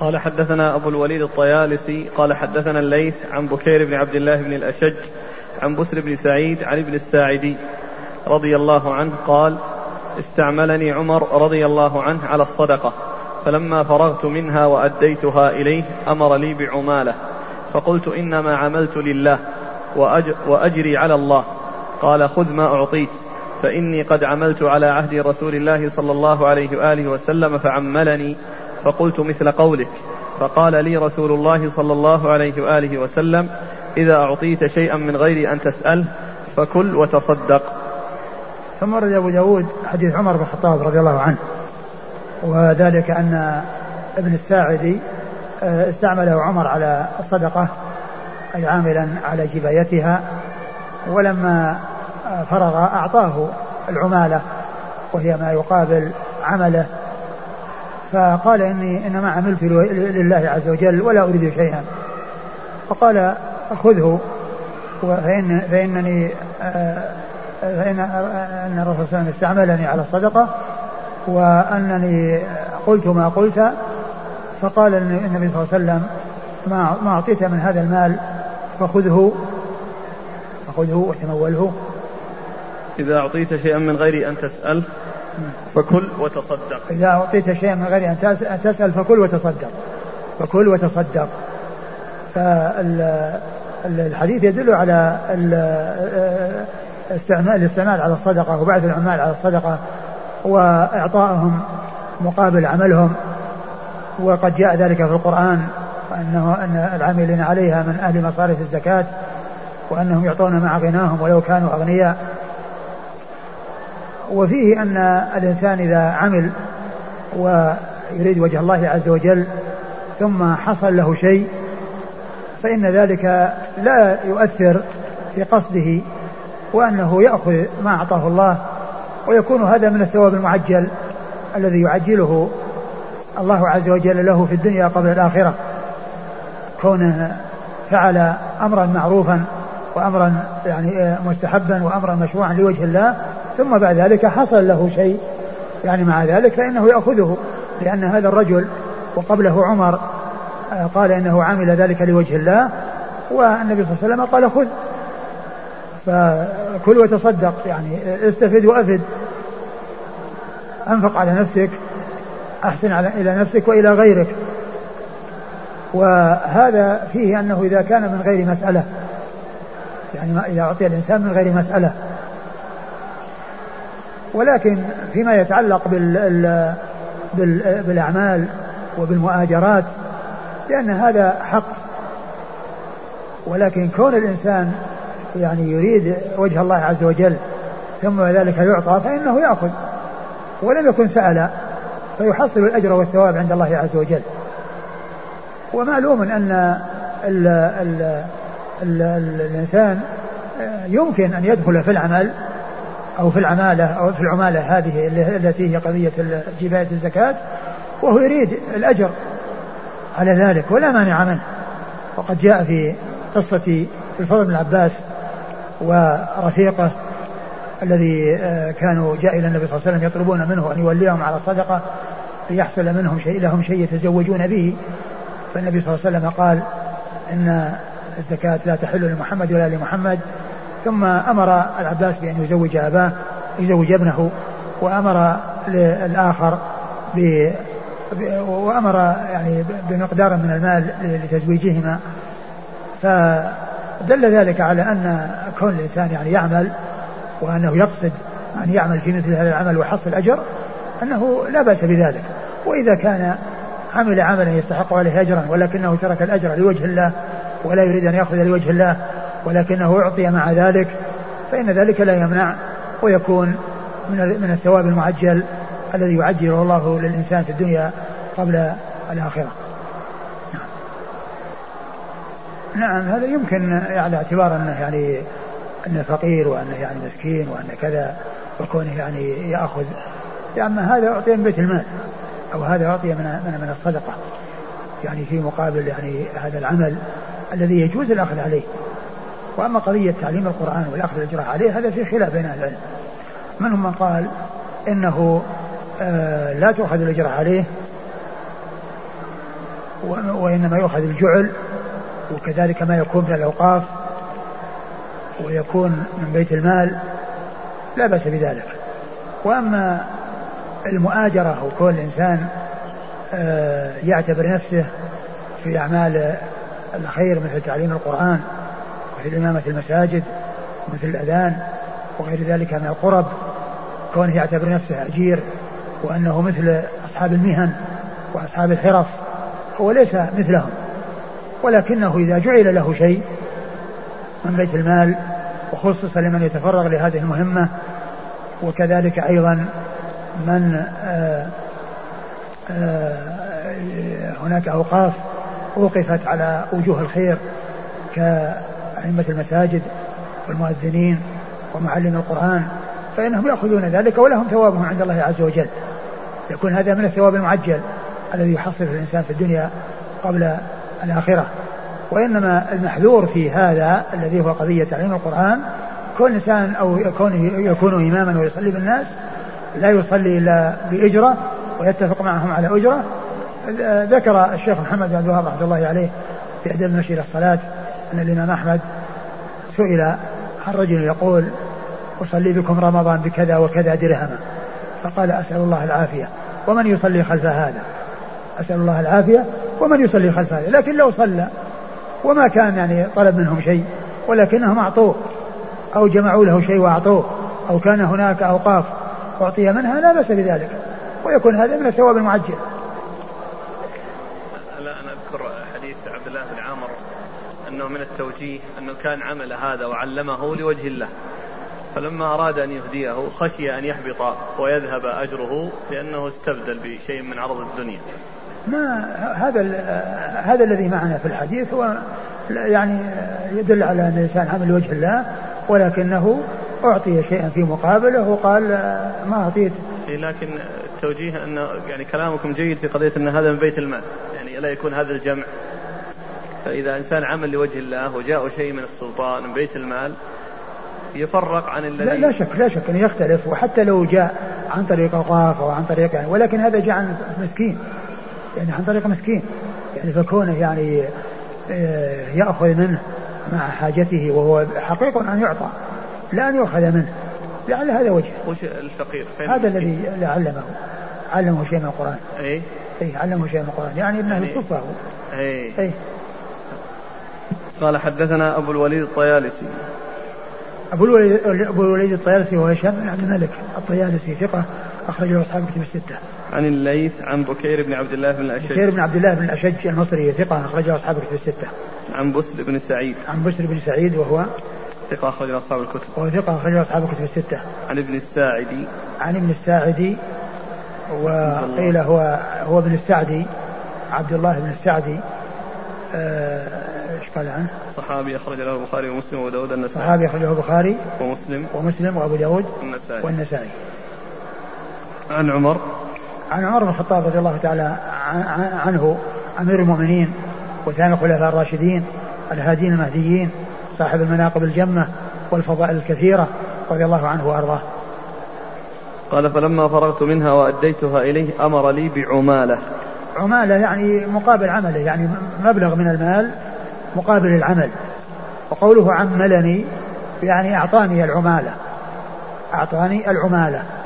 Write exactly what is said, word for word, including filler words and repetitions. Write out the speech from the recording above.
قال حدثنا أبو الوليد الطيالسي قال حدثنا الليث عن بكير بن عبد الله بن الأشج عن بسر بن سعيد عن ابن الساعدي رضي الله عنه قال استعملني عمر رضي الله عنه على الصدقة، فلما فرغت منها وأديتها إليه أمر لي بعمالة، فقلت إنما عملت لله وأجري على الله. قال خذ ما أعطيت، فإني قد عملت على عهد رسول الله صلى الله عليه وآله وسلم فعملني، فقلت مثل قولك. فقال لي رسول الله صلى الله عليه وآله وسلم إذا أعطيت شيئا من غير أن تسأله فكل وتصدق. ثم رد أبو داود حديث عمر بن الخطاب رضي الله عنه، وذلك أن ابن الساعدي استعمله عمر على الصدقة أي عاملا على جبايتها، ولما فرغ أعطاه العمالة وهي ما يقابل عمله، فقال إني إنما عملت لله عز وجل ولا أريد شيئا. فقال خذه فإن فإنني فإن أن الرسول صلى الله عليه وسلم استعملني على الصدقة وأنني قلت ما قلت. فقال النبي صلى الله عليه وسلم ما ما أعطيت من هذا المال فخذه فخذه وتموله. إذا أعطيت شيئا من غير أن تسأل فكل وتصدق. إذا أعطيت شيئا من غير أن تسأل فكل وتصدق فكل وتصدق. فالحديث يدل على الاستعمال الاستعمال على الصدقة وبعث العمال على الصدقة وإعطائهم مقابل عملهم، وقد جاء ذلك في القرآن أنه أن العاملين عليها من أهل مصارف الزكاة وأنهم يعطون مع غناهم ولو كانوا أغنياء. وفيه أن الإنسان إذا عمل ويريد وجه الله عز وجل ثم حصل له شيء فإن ذلك لا يؤثر في قصده، وأنه يأخذ ما أعطاه الله، ويكون هذا من الثواب المعجل الذي يعجله الله عز وجل له في الدنيا قبل الآخرة، كونه فعل أمرا معروفا وأمرا يعني مستحبا وأمرا مشروعا لوجه الله، ثم بعد ذلك حصل له شيء يعني مع ذلك فإنه يأخذه، لأن هذا الرجل وقبله عمر قال إنه عمل ذلك لوجه الله، والنبي صلى الله عليه وسلم قال خذ فكل وتصدق، يعني استفد وأفد، أنفق على نفسك، أحسن على إلى نفسك وإلى غيرك. وهذا فيه أنه إذا كان من غير مسألة، يعني ما إذا أعطي الإنسان من غير مسألة. ولكن فيما يتعلق بال بالأعمال وبالمؤاجرات لأن هذا حق، ولكن كون الإنسان يعني يريد وجه الله عز وجل ثم ذلك يعطى فإنه يأخذ ولم يكن سأل فيحصل الأجر والثواب عند الله عز وجل. ومعلوم أن ال ال ال ال الإنسان يمكن أن يدخل في العمل أو في العمالة أو في العمالة هذه التي هي قضية جباية الزكاة وهو يريد الأجر على ذلك ولا مانع منه. وقد جاء في قصة الفضل بن العباس ورفيقه الذي كانوا جاء إلى النبي صلى الله عليه وسلم يطلبون منه أن يوليهم على الصدقة ليحصل منهم شيء لهم شيء يتزوجون به، فالنبي صلى الله عليه وسلم قال إن الزكاة لا تحل لمحمد ولا لمحمد، ثم أمر العباس بأن يزوج أباه يزوج ابنه، وأمر الآخر ب وأمر يعني بمقدار من المال لتزويجهما. فدل ذلك على أن كون الإنسان يعني يعمل وأنه يقصد أن يعمل في مثل هذا العمل ويحصل الأجر أنه لا بأس بذلك. وإذا كان عمل عملا يستحق عليه أجرا ولكنه ترك الأجر لوجه الله ولا يريد أن يأخذ لوجه الله ولكنه أعطي مع ذلك فإن ذلك لا يمنع ويكون من الثواب المعجل الذي يعجله الله للإنسان في الدنيا قبل الآخرة. نعم, نعم هذا يمكن على اعتبار أنه يعني أنه فقير وأنه يعني مسكين وأنه كذا وكونه يعني يأخذ، أما هذا أعطي من بيت المال أو هذا أعطي من من الصدقة يعني في مقابل يعني هذا العمل الذي يجوز الأخذ عليه. وأما قضية تعليم القرآن والأخذ الأجر عليه هذا في خلاف بين أهل العلم، منهم من قال إنه آه لا تؤخذ الأجر عليه وإنما يؤخذ الجعل، وكذلك ما يكون من الأوقاف ويكون من بيت المال لا بأس بذلك. وأما المؤاجرة أو كل إنسان يعتبر نفسه في أعمال الخير مثل تعليم القرآن مثل إمامة المساجد مثل الأذان وغير ذلك من القرب، كونه يعتبر نفسه أجير وأنه مثل أصحاب المهن وأصحاب الحرف، هو ليس مثلهم، ولكنه إذا جعل له شيء من بيت المال وخصص لمن يتفرغ لهذه المهمة، وكذلك أيضا من آآ آآ هناك أوقاف وقفت على وجوه الخير كأئمة المساجد والمؤذنين ومعلم القرآن، فإنهم يأخذون ذلك ولهم ثوابهم عند الله عز وجل، يكون هذا من الثواب المعجل الذي يحصل الإنسان في الدنيا قبل الآخرة. وإنما المحذور في هذا الذي هو قضية تعليم القرآن كون إنسان أو يكون, يكون إماما ويصلي بالناس لا يصلي إلا بإجرة ويتفق معهم على أجرة. ذكر الشيخ محمد بن عبد الوهاب رحمه الله عليه في أدب المشي إلى الصلاة أن الإمام أحمد سئل عن رجل يقول أصلي بكم رمضان بكذا وكذا درهما، فقال أسأل الله العافية ومن يصلي خلف هذا، أسأل الله العافية ومن يصلي خلف هذا. لكن لو صلى وما كان يعني طلب منهم شيء ولكنهم أعطوه أو جمعوا له شيء وأعطوه أو كان هناك أوقاف أعطي منها لا بأس بذلك، ويكون هذا من الثواب المعجل. لا أنا أذكر حديث عبد الله بن عامر أنه من التوجيه أنه كان عمل هذا وعلمه لوجه الله، فلما أراد أن يهديه خشي أن يحبط ويذهب أجره لأنه استبدل بشيء من عرض الدنيا. ما هذا هذا الذي معنا في الحديث هو يعني يدل على أن الإنسان عمل لوجه الله ولكنه أعطي شيئا في مقابله وقال ما أعطيت. لكن التوجيه أن يعني كلامكم جيد في قضية أن هذا من بيت المال، يعني لا يكون هذا الجمع. فإذا إنسان عمل لوجه الله وجاء شيء من السلطان من بيت المال يفرق عن الذي لا, لا شك لا شك أن يختلف، وحتى لو جاء عن طريق أوقاف أو عن طريق يعني، ولكن هذا جاء عن مسكين يعني عن طريق مسكين يعني فكونه يعني يأخذ منه مع حاجته وهو حقيق أن يعطى لا أن يأخذ منه، لعل هذا وجه. وش الفقير هذا الذي علمه علمه شيء من القرآن. أي أي علمه شيء من القرآن يعني ابنه يعني الصفة هو. أي أي. قال حدثنا أبو الوليد الطيالسي. أبو الوليد أبو الوليد الطيالسي هو هشام بن عبد الملك الطيالسي ثقة أخرجه أصحاب الكتب الستة. عن الليث عن بكير بن عبد الله بن الأشج. بكير بن عبد الله بن الأشج المصري ثقة أخرجه أصحاب الكتب الستة. عن بسر بن سعيد. عن بسر بن سعيد وهو ثقة أخرجه أصحاب الكتب. وهو ثقة أخرجه أصحاب الكتب الستة. عن ابن الساعدي. عن ابن الساعدي وقيل هو هو ابن السعدي عبد الله بن السعدي. ايش قال عنه؟ صحابي أخرج له البخاري ومسلم وأبو داود النسائي. صحابي أخرج له البخاري ومسلم ومسلم وأبو داود والنسائي. والنسائي. عن عمر عن عمر بن الخطاب رضي الله تعالى عنه أمير المؤمنين وثاني الخلفاء الراشدين الهادين المهديين صاحب المناقب الجمة والفضائل الكثيرة رضي الله عنه وأرضاه. قال فلما فرغت منها وأديتها إليه أمر لي بعمالة. عمالة يعني مقابل عمله، يعني مبلغ من المال مقابل العمل. وقوله عملني يعني أعطاني العمالة أعطاني العمالة